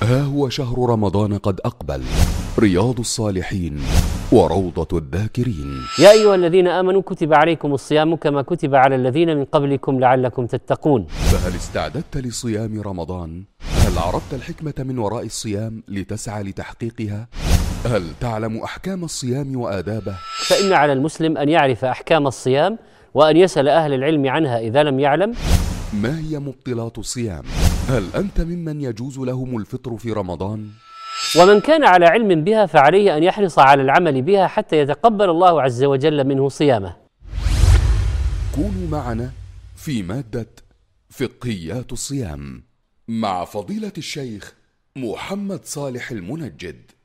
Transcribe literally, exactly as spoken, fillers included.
ها هو شهر رمضان قد أقبل، رياض الصالحين وروضة الذاكرين. يا أيها الذين آمنوا كتب عليكم الصيام كما كتب على الذين من قبلكم لعلكم تتقون. فهل استعددت لصيام رمضان؟ هل عرفت الحكمة من وراء الصيام لتسعى لتحقيقها؟ هل تعلم أحكام الصيام وآدابه؟ فإن على المسلم أن يعرف أحكام الصيام وأن يسأل أهل العلم عنها إذا لم يعلم. ما هي مبطلات الصيام؟ هل أنت ممن يجوز لهم الفطر في رمضان؟ ومن كان على علم بها فعليه أن يحرص على العمل بها حتى يتقبل الله عز وجل منه صيامه. كونوا معنا في مادة فقهيات الصيام مع فضيلة الشيخ محمد صالح المنجد.